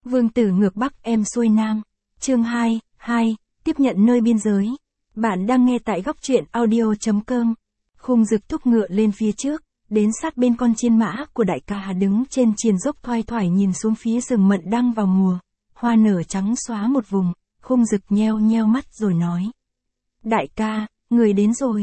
Vương tử ngược Bắc em xuôi Nam. Chương 2, tiếp nhận nơi biên giới. Bạn đang nghe tại góc truyện audio.com. Khung Dực thúc ngựa lên phía trước, đến sát bên con chiên mã của đại ca đứng trên triền dốc thoai thoải nhìn xuống phía rừng mận đang vào mùa. Hoa nở trắng xóa một vùng, Khung Dực nheo nheo mắt rồi nói. Đại ca, người đến rồi.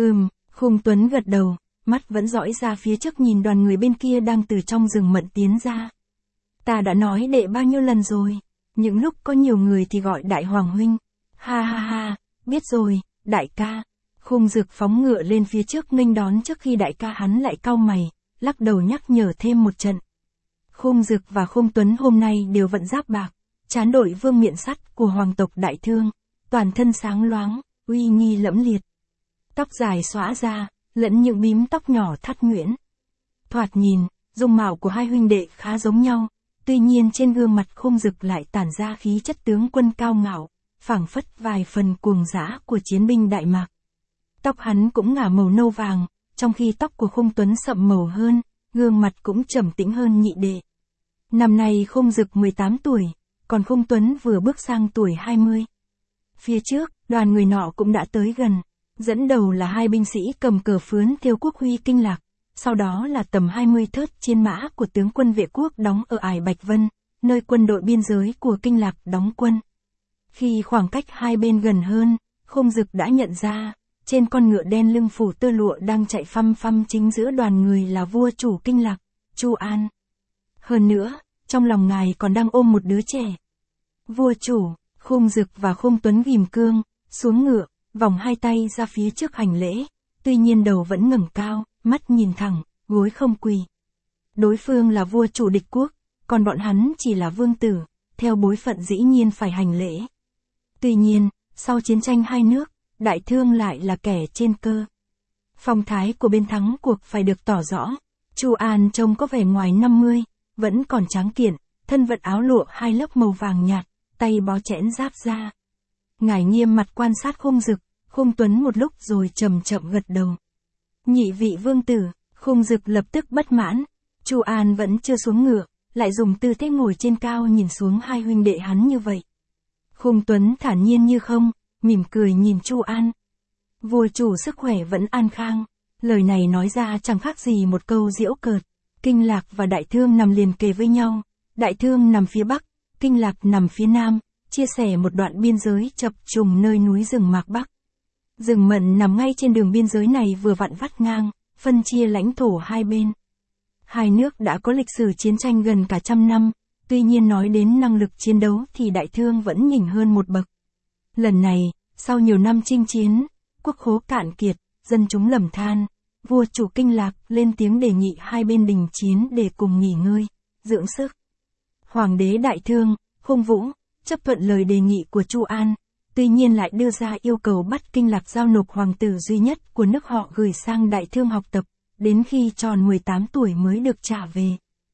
Khung Tuấn gật đầu, mắt vẫn dõi ra phía trước nhìn đoàn người bên kia đang từ trong rừng mận tiến ra. Ta đã nói đệ bao nhiêu lần rồi, những lúc có nhiều người thì gọi đại hoàng huynh. Ha ha ha, biết rồi, đại ca. Khung Dực phóng ngựa lên phía trước nghênh đón trước khi đại ca hắn lại cau mày, lắc đầu nhắc nhở thêm một trận. Khung Dực và Khung Tuấn hôm nay đều vận giáp bạc, trán đội vương miện sắt của hoàng tộc Đại Thương, toàn thân sáng loáng, uy nghi lẫm liệt. Tóc dài xõa ra, lẫn những bím tóc nhỏ thắt nhuyễn. Thoạt nhìn, dung mạo của hai huynh đệ khá giống nhau, tuy nhiên trên gương mặt Khung Dực lại tản ra khí chất tướng quân cao ngạo, phảng phất vài phần cuồng dã của chiến binh Đại Mạc. Tóc hắn cũng ngả màu nâu vàng, trong khi tóc của Khung Tuấn sậm màu hơn, gương mặt cũng trầm tĩnh hơn nhị đệ. Năm nay Khung Dực 18 tuổi, còn Khung Tuấn vừa bước sang tuổi 20. Phía trước, đoàn người nọ cũng đã tới gần, dẫn đầu là hai binh sĩ cầm cờ phướn thêu quốc huy Kinh Lạc, sau đó là tầm 20 thớt chiến mã của tướng quân vệ quốc đóng ở ải Bạch Vân, nơi quân đội biên giới của Kinh Lạc đóng quân. Khi khoảng cách hai bên gần hơn, Khung Dực đã nhận ra, trên con ngựa đen lưng phủ tơ lụa đang chạy phăm phăm chính giữa đoàn người là vua chủ Kinh Lạc, Chu An. Hơn nữa, trong lòng ngài còn đang ôm một đứa trẻ. Vua chủ, Khung Dực và Khung Tuấn ghim cương, xuống ngựa, vòng hai tay ra phía trước hành lễ, tuy nhiên đầu vẫn ngẩng cao, mắt nhìn thẳng, gối không quỳ. Đối phương là vua chủ địch quốc, còn bọn hắn chỉ là vương tử, theo bối phận dĩ nhiên phải hành lễ. Tuy nhiên, sau chiến tranh hai nước, Đại Thương lại là kẻ trên cơ. Phong thái của bên thắng cuộc phải được tỏ rõ. Chu An trông có vẻ ngoài 50, vẫn còn tráng kiện, thân vận áo lụa hai lớp màu vàng nhạt, tay bó chẽn giáp da. Ngài nghiêm mặt quan sát Khung Dực, Khung Tuấn một lúc rồi chậm chậm gật đầu. Nhị vị vương tử, Khung Dực lập tức bất mãn. Chu An vẫn chưa xuống ngựa, lại dùng tư thế ngồi trên cao nhìn xuống hai huynh đệ hắn như vậy. Khung Tuấn thản nhiên như không, mỉm cười nhìn Chu An. Vua chủ sức khỏe vẫn an khang. Lời này nói ra chẳng khác gì một câu giễu cợt. Kinh Lạc và Đại Thương nằm liền kề với nhau. Đại Thương nằm phía bắc, Kinh Lạc nằm phía nam, chia sẻ một đoạn biên giới chập trùng nơi núi rừng Mạc Bắc. Rừng mận nằm ngay trên đường biên giới này vừa vặn vắt ngang, phân chia lãnh thổ hai bên. Hai nước đã có lịch sử chiến tranh gần cả trăm năm, tuy nhiên nói đến năng lực chiến đấu thì Đại Thương vẫn nhỉnh hơn một bậc. Lần này, sau nhiều năm chinh chiến, quốc khố cạn kiệt, dân chúng lầm than, vua chủ Kinh Lạc lên tiếng đề nghị hai bên đình chiến để cùng nghỉ ngơi, dưỡng sức. Hoàng đế Đại Thương, Khung Vũ, chấp thuận lời đề nghị của Chu An, tuy nhiên lại đưa ra yêu cầu bắt Kinh Lạc giao nộp hoàng tử duy nhất của nước họ gửi sang Đại Thương học tập, đến khi tròn 18 tuổi mới được trả về.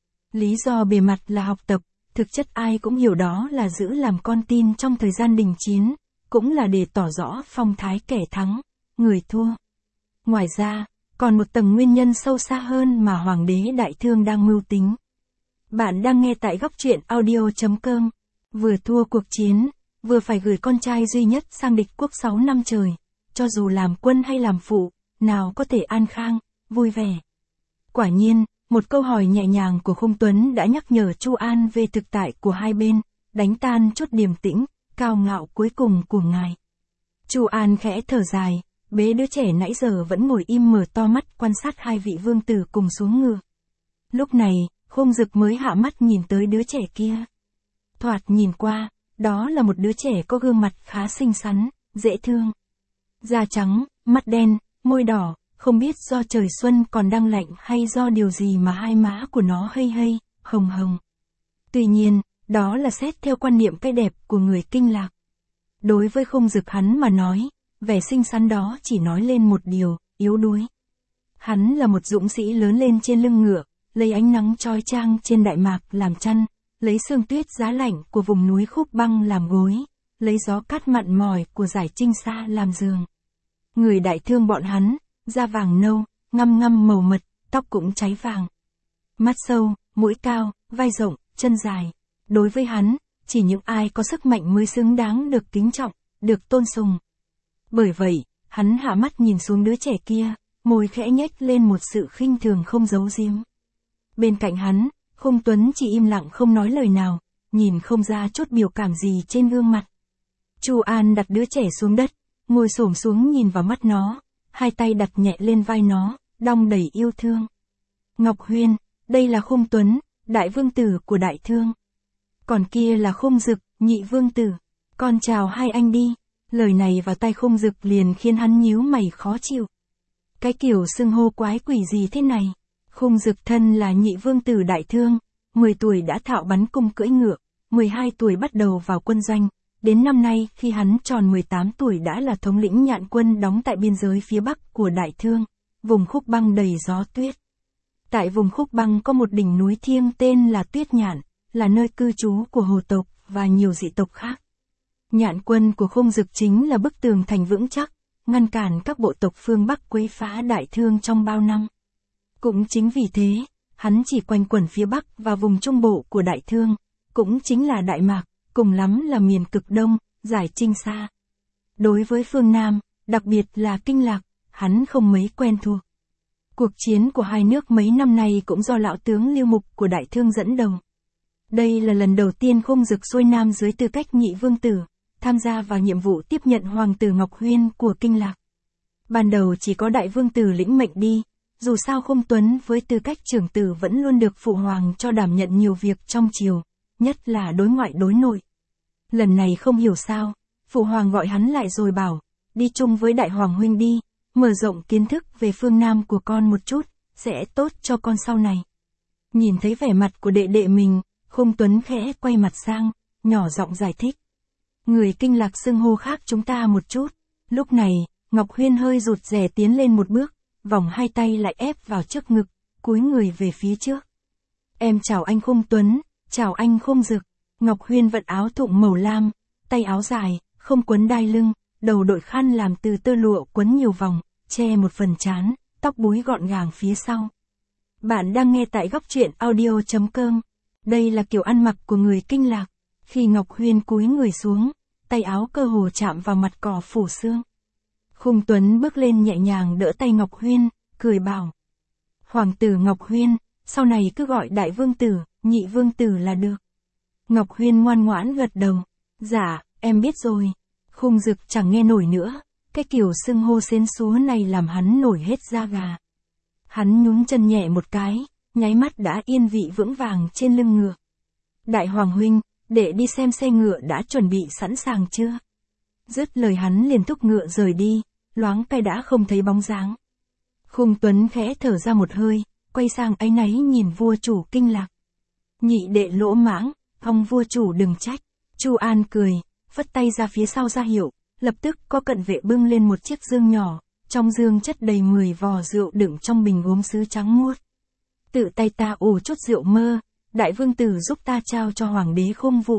Lý do bề mặt là học tập, thực chất ai cũng hiểu đó là giữ làm con tin trong thời gian đình chiến, cũng là để tỏ rõ phong thái kẻ thắng, người thua. Ngoài ra, còn một tầng nguyên nhân sâu xa hơn mà Hoàng đế Đại Thương đang mưu tính. Bạn đang nghe tại góc truyện audio.com. Vừa thua cuộc chiến, vừa phải gửi con trai duy nhất sang địch quốc 6 năm trời, cho dù làm quân hay làm phụ, nào có thể an khang, vui vẻ. Quả nhiên, một câu hỏi nhẹ nhàng của Khung Tuấn đã nhắc nhở Chu An về thực tại của hai bên, đánh tan chút điềm tĩnh, cao ngạo cuối cùng của ngài. Chu An khẽ thở dài, bế đứa trẻ nãy giờ vẫn ngồi im mở to mắt quan sát hai vị vương tử cùng xuống ngựa. Lúc này, Khung Dực mới hạ mắt nhìn tới đứa trẻ kia. Thoạt nhìn qua, đó là một đứa trẻ có gương mặt khá xinh xắn, dễ thương. Da trắng, mắt đen, môi đỏ, không biết do trời xuân còn đang lạnh hay do điều gì mà hai má của nó hây hây, hồng hồng. Tuy nhiên, đó là xét theo quan niệm cái đẹp của người Kinh Lạc. Đối với Khung Dực hắn mà nói, vẻ xinh xắn đó chỉ nói lên một điều, yếu đuối. Hắn là một dũng sĩ lớn lên trên lưng ngựa, lấy ánh nắng chói chang trên Đại Mạc làm chăn, lấy sương tuyết giá lạnh của vùng núi Khúc Băng làm gối, lấy gió cát mặn mỏi của dải Trinh Sa làm giường. Người Đại Thương bọn hắn, da vàng nâu, ngăm ngăm màu mật, tóc cũng cháy vàng. Mắt sâu, mũi cao, vai rộng, chân dài. Đối với hắn, chỉ những ai có sức mạnh mới xứng đáng được kính trọng, được tôn sùng. Bởi vậy, hắn hạ mắt nhìn xuống đứa trẻ kia, môi khẽ nhếch lên một sự khinh thường không giấu giếm. Bên cạnh hắn, Khung Tuấn chỉ im lặng không nói lời nào, nhìn không ra chút biểu cảm gì trên gương mặt. Chu An đặt đứa trẻ xuống đất, ngồi xổm xuống nhìn vào mắt nó, hai tay đặt nhẹ lên vai nó, đong đầy yêu thương. Ngọc Huyên, đây là Khung Tuấn, đại vương tử của đại thương. Còn kia là Khung Dực, nhị vương tử. Con chào hai anh đi. Lời này vào tay Khung Dực liền khiến hắn nhíu mày khó chịu. Cái kiểu xưng hô quái quỷ gì thế này? Khung Dực thân là nhị vương tử đại thương, 10 tuổi đã thạo bắn cung cưỡi ngựa, 12 tuổi bắt đầu vào quân doanh, đến năm nay khi hắn tròn 18 tuổi đã là thống lĩnh nhạn quân đóng tại biên giới phía bắc của đại thương, vùng Khúc Băng đầy gió tuyết. Tại vùng Khúc Băng có một đỉnh núi thiêng tên là Tuyết Nhạn, là nơi cư trú của Hồ tộc và nhiều dị tộc khác. Nhạn quân của Khung Dực chính là bức tường thành vững chắc, ngăn cản các bộ tộc phương Bắc quấy phá đại thương trong bao năm. Cũng chính vì thế, hắn chỉ quanh quẩn phía Bắc và vùng Trung Bộ của đại thương, cũng chính là Đại Mạc, cùng lắm là miền cực Đông, giải Trinh Sa. Đối với phương Nam, đặc biệt là Kinh Lạc, hắn không mấy quen thuộc. Cuộc chiến của hai nước mấy năm nay cũng do lão tướng Lưu Mục của đại thương dẫn đầu. Đây là lần đầu tiên Khung Dực xuôi nam dưới tư cách nhị vương tử, tham gia vào nhiệm vụ tiếp nhận hoàng tử Ngọc Huyên của Kinh Lạc. Ban đầu chỉ có đại vương tử lĩnh mệnh đi, dù sao Khung Tuấn với tư cách trưởng tử vẫn luôn được phụ hoàng cho đảm nhận nhiều việc trong triều, nhất là đối ngoại đối nội. Lần này không hiểu sao, phụ hoàng gọi hắn lại rồi bảo, đi chung với đại hoàng huynh đi, mở rộng kiến thức về phương Nam của con một chút, sẽ tốt cho con sau này. Nhìn thấy vẻ mặt của đệ đệ mình, Khung Tuấn khẽ quay mặt sang, nhỏ giọng giải thích. Người Kinh Lạc xưng hô khác chúng ta một chút. Lúc này, Ngọc Huyên hơi rụt rè tiến lên một bước, vòng hai tay lại ép vào trước ngực, cúi người về phía trước. Em chào anh Khung Tuấn, chào anh Khung Dực. Ngọc Huyên vận áo thụng màu lam, tay áo dài, không quấn đai lưng, đầu đội khăn làm từ tơ lụa quấn nhiều vòng, che một phần trán, tóc búi gọn gàng phía sau. Bạn đang nghe tại góc truyện audio.com. Đây là kiểu ăn mặc của người Kinh Lạc. Khi Ngọc Huyên cúi người xuống, tay áo cơ hồ chạm vào mặt cỏ phủ xương. Khung Tuấn bước lên nhẹ nhàng đỡ tay Ngọc Huyên, cười bảo. Hoàng tử Ngọc Huyên, sau này cứ gọi đại vương tử, nhị vương tử là được. Ngọc Huyên ngoan ngoãn gật đầu. Dạ, em biết rồi. Khung Dực chẳng nghe nổi nữa, cái kiểu xưng hô xến xúa này làm hắn nổi hết da gà. Hắn nhún chân nhẹ một cái, nháy mắt đã yên vị vững vàng trên lưng ngựa. Đại hoàng huynh, để đi xem xe ngựa đã chuẩn bị sẵn sàng chưa? Dứt lời hắn liền thúc ngựa rời đi, loáng cái đã không thấy bóng dáng. Khung Tuấn khẽ thở ra một hơi, quay sang áy náy nhìn vua chủ Kinh Lạc. Nhị đệ lỗ mãng, ông vua chủ đừng trách. Chu An cười, phất tay ra phía sau ra hiệu, lập tức có cận vệ bưng lên một chiếc dương nhỏ, trong dương chất đầy 10 vò rượu đựng trong bình gốm sứ trắng muốt. Tự tay ta ủ chút rượu mơ, đại vương tử giúp ta trao cho hoàng đế Khung Vũ.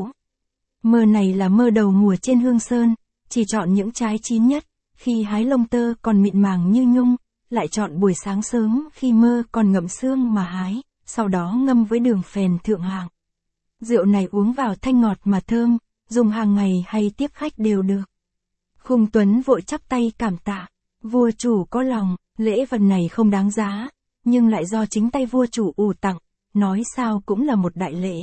Mơ này là mơ đầu mùa trên Hương Sơn, chỉ chọn những trái chín nhất, khi hái lông tơ còn mịn màng như nhung, lại chọn buổi sáng sớm khi mơ còn ngậm xương mà hái, sau đó ngâm với đường phèn thượng hạng. Rượu này uống vào thanh ngọt mà thơm, dùng hàng ngày hay tiếp khách đều được. Khung Tuấn vội chắp tay cảm tạ. Vua chủ có lòng, lễ vật này không đáng giá, nhưng lại do chính tay vua chủ ủ tặng, nói sao cũng là một đại lễ.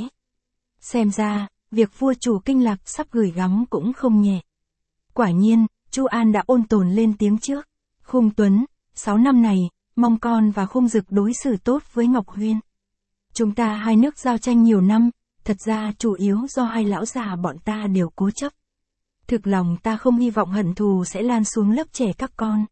Xem ra, việc vua chủ Kinh Lạc sắp gửi gắm cũng không nhẹ. Quả nhiên, Chu An đã ôn tồn lên tiếng trước. Khung Tuấn, 6 năm này, mong con và Khung Dực đối xử tốt với Ngọc Huyên. Chúng ta hai nước giao tranh nhiều năm, thật ra chủ yếu do hai lão già bọn ta đều cố chấp. Thực lòng ta không hy vọng hận thù sẽ lan xuống lớp trẻ các con.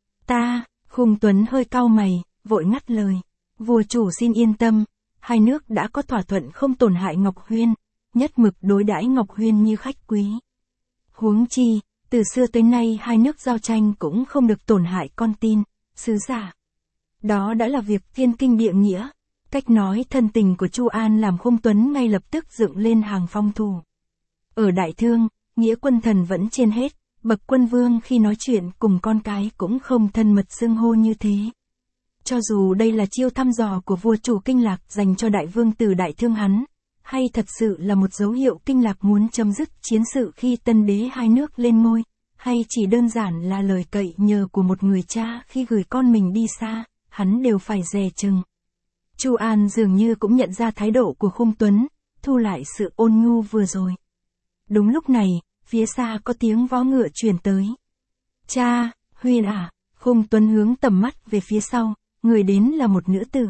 Khung Tuấn hơi cau mày, vội ngắt lời. Vua chủ xin yên tâm, hai nước đã có thỏa thuận không tổn hại Ngọc Huyên, nhất mực đối đãi Ngọc Huyên như khách quý. Huống chi, từ xưa tới nay hai nước giao tranh cũng không được tổn hại con tin, sứ giả. Đó đã là việc thiên kinh địa nghĩa. Cách nói thân tình của Chu An làm Khung Tuấn ngay lập tức dựng lên hàng phong thù. Ở Đại Thương, nghĩa quân thần vẫn trên hết, bậc quân vương khi nói chuyện cùng con cái cũng không thân mật xưng hô như thế. Cho dù đây là chiêu thăm dò của vua chủ Kinh Lạc dành cho đại vương tử Đại Thương hắn, hay thật sự là một dấu hiệu Kinh Lạc muốn chấm dứt chiến sự khi tân đế hai nước lên ngôi, hay chỉ đơn giản là lời cậy nhờ của một người cha khi gửi con mình đi xa, hắn đều phải dè chừng. Chu An dường như cũng nhận ra thái độ của Khung Tuấn, thu lại sự ôn nhu vừa rồi. Đúng lúc này, phía xa có tiếng vó ngựa truyền tới. Cha, Huyên à, Khung Tuấn hướng tầm mắt về phía sau, người đến là một nữ tử.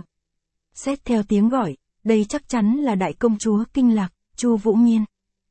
Xét theo tiếng gọi, đây chắc chắn là đại công chúa Kinh Lạc, Chu Vũ Miên.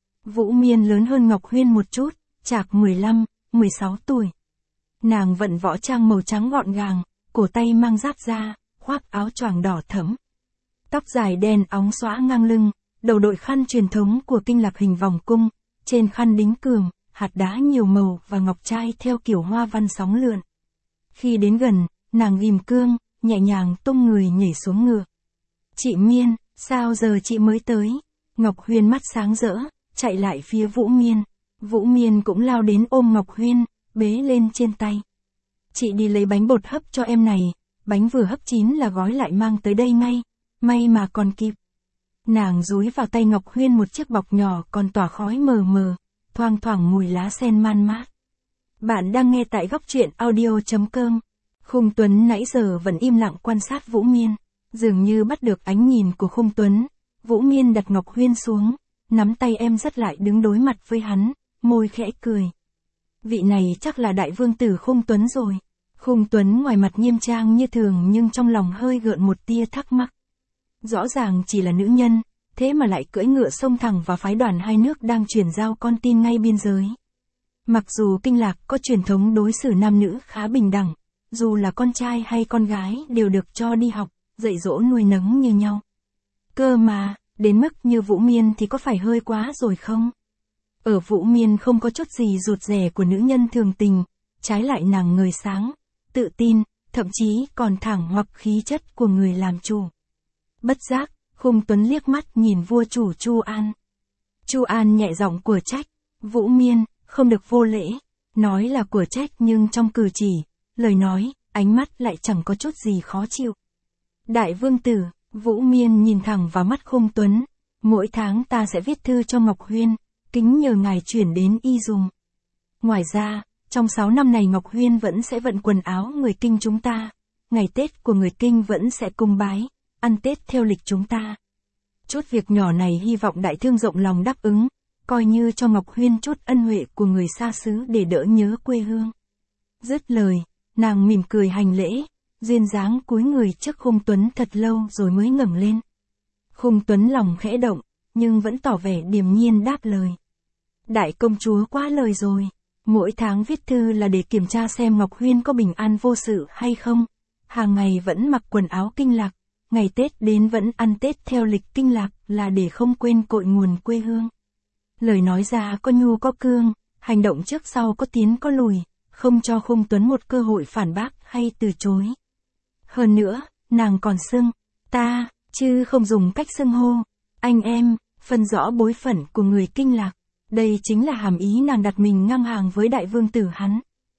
Vũ Miên lớn hơn Ngọc Huyên một chút, chạc 15, 16 tuổi. Nàng vận võ trang màu trắng gọn gàng, cổ tay mang giáp da, khoác áo choàng đỏ thẫm. Tóc dài đen óng xõa ngang lưng, đầu đội khăn truyền thống của Kinh Lạc hình vòng cung, trên khăn đính cườm, hạt đá nhiều màu và ngọc trai theo kiểu hoa văn sóng lượn. Khi đến gần, nàng ghim cương, nhẹ nhàng tung người nhảy xuống ngựa. Chị Miên, sao giờ chị mới tới? Ngọc Huyên mắt sáng rỡ, chạy lại phía Vũ Miên. Vũ Miên cũng lao đến ôm Ngọc Huyên, bế lên trên tay. Chị đi lấy bánh bột hấp cho em này, bánh vừa hấp chín là gói lại mang tới đây ngay, may mà còn kịp. Nàng dúi vào tay Ngọc Huyên một chiếc bọc nhỏ còn tỏa khói mờ mờ, thoang thoảng mùi lá sen man mát. Bạn đang nghe tại góc truyện audio.com. Khung Tuấn nãy giờ vẫn im lặng quan sát Vũ Miên, dường như bắt được ánh nhìn của Khung Tuấn. Vũ Miên đặt Ngọc Huyên xuống, nắm tay em dắt lại đứng đối mặt với hắn, môi khẽ cười. Vị này chắc là đại vương tử Khung Tuấn rồi. Khung Tuấn ngoài mặt nghiêm trang như thường nhưng trong lòng hơi gợn một tia thắc mắc. Rõ ràng chỉ là nữ nhân, thế mà lại cưỡi ngựa xông thẳng vào phái đoàn hai nước đang chuyển giao con tin ngay biên giới. Mặc dù Kinh Lạc có truyền thống đối xử nam nữ khá bình đẳng, dù là con trai hay con gái đều được cho đi học, dạy dỗ nuôi nấng như nhau. Cơ mà, đến mức như Vũ Miên thì có phải hơi quá rồi không? Ở Vũ Miên không có chút gì rụt rè của nữ nhân thường tình, trái lại nàng ngời sáng, tự tin, thậm chí còn thẳng hoặc khí chất của người làm chủ. Bất giác, Khung Tuấn liếc mắt nhìn vua chủ Chu An. Chu An nhẹ giọng của trách, Vũ Miên, không được vô lễ, nói là của trách nhưng trong cử chỉ, lời nói, ánh mắt lại chẳng có chút gì khó chịu. Đại vương tử, Vũ Miên nhìn thẳng vào mắt Khung Tuấn, mỗi tháng ta sẽ viết thư cho Ngọc Huyên, kính nhờ ngài chuyển đến y dùng. Ngoài ra, trong 6 năm này Ngọc Huyên vẫn sẽ vận quần áo người Kinh chúng ta, ngày Tết của người Kinh vẫn sẽ cung bái, ăn Tết theo lịch chúng ta. Chút việc nhỏ này hy vọng đại thương rộng lòng đáp ứng, coi như cho Ngọc Huyên chút ân huệ của người xa xứ để đỡ nhớ quê hương. Dứt lời, nàng mỉm cười hành lễ, duyên dáng cúi người trước Khung Tuấn thật lâu rồi mới ngẩng lên. Khung Tuấn lòng khẽ động, nhưng vẫn tỏ vẻ điềm nhiên đáp lời. Đại công chúa quá lời rồi, mỗi tháng viết thư là để kiểm tra xem Ngọc Huyên có bình an vô sự hay không, hàng ngày vẫn mặc quần áo Kinh Lạc, ngày Tết đến vẫn ăn Tết theo lịch Kinh Lạc là để không quên cội nguồn quê hương. Lời nói ra có nhu có cương, hành động trước sau có tiến có lùi, không cho Khung Tuấn một cơ hội phản bác hay từ chối. Hơn nữa, nàng còn xưng, ta, chứ không dùng cách xưng hô, anh em, phân rõ bối phận của người Kinh Lạc. Đây chính là hàm ý nàng đặt mình ngang hàng với đại vương tử hắn.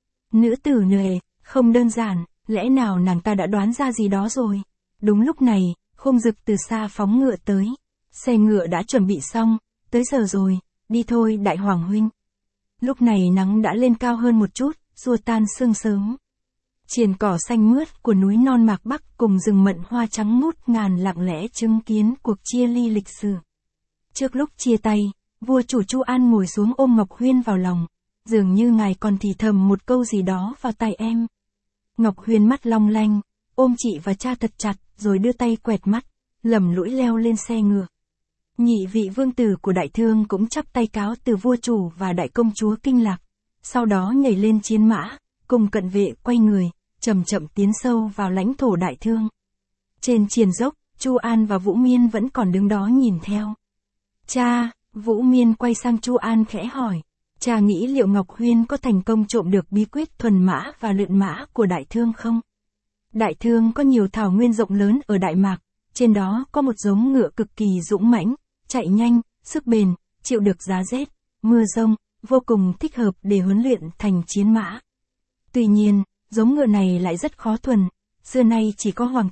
Nữ tử nề, không đơn giản, lẽ nào nàng ta đã đoán ra gì đó rồi. Đúng lúc này, Khung Dực từ xa phóng ngựa tới. Xe ngựa đã chuẩn bị xong, tới giờ rồi, đi thôi đại hoàng huynh. Lúc này nắng đã lên cao hơn một chút, xua tan sương sớm. Triền cỏ xanh mướt của núi non Mạc Bắc cùng rừng mận hoa trắng ngút ngàn lặng lẽ chứng kiến cuộc chia ly lịch sử. Trước lúc chia tay, vua chủ Chu An ngồi xuống ôm Ngọc Huyên vào lòng, dường như ngài còn thì thầm một câu gì đó vào tai em. Ngọc Huyên mắt long lanh, ôm chị và cha thật chặt, rồi đưa tay quẹt mắt, lầm lũi leo lên xe ngựa. Nhị vị vương tử của đại thương cũng chắp tay cáo từ vua chủ và đại công chúa Kinh Lạc, sau đó nhảy lên chiến mã, cùng cận vệ quay người, chậm chậm tiến sâu vào lãnh thổ đại thương. Trên triền dốc, Chu An và Vũ Miên vẫn còn đứng đó nhìn theo. Cha, Vũ Miên quay sang Chu An khẽ hỏi, cha nghĩ liệu Ngọc Huyên có thành công trộm được bí quyết thuần mã và luyện mã của đại thương không? Đại thương có nhiều thảo nguyên rộng lớn ở Đại Mạc, trên đó có một giống ngựa cực kỳ dũng mãnh, chạy nhanh, sức bền, chịu được giá rét, mưa rông, vô cùng thích hợp để huấn luyện thành chiến mã. Tuy nhiên, giống ngựa này lại rất khó thuần, xưa nay chỉ có hoàng tộc,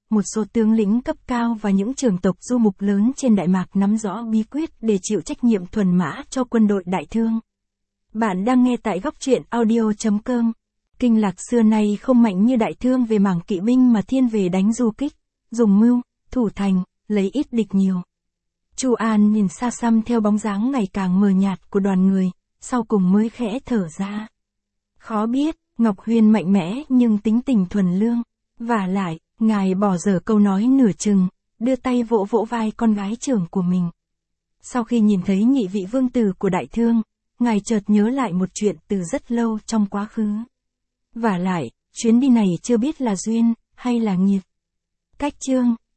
một số tướng lĩnh cấp cao và những trưởng tộc du mục lớn trên Đại Mạc nắm rõ bí quyết để chịu trách nhiệm thuần mã cho quân đội Đại Thương. Bạn đang nghe tại góc truyện audio.com. Kinh Lạc xưa nay không mạnh như Đại Thương về mảng kỵ binh mà thiên về đánh du kích, dùng mưu, thủ thành, lấy ít địch nhiều. Chu An nhìn xa xăm theo bóng dáng ngày càng mờ nhạt của đoàn người, sau cùng mới khẽ thở ra. Khó biết, Ngọc Huyền mạnh mẽ nhưng tính tình thuần lương, vả lại, ngài bỏ dở câu nói nửa chừng, đưa tay vỗ vỗ vai con gái trưởng của mình. Sau khi nhìn thấy nhị vị vương tử của Đại Thương, ngài chợt nhớ lại một chuyện từ rất lâu trong quá khứ. Vả lại, chuyến đi này chưa biết là duyên, hay là nghiệp. Cách chương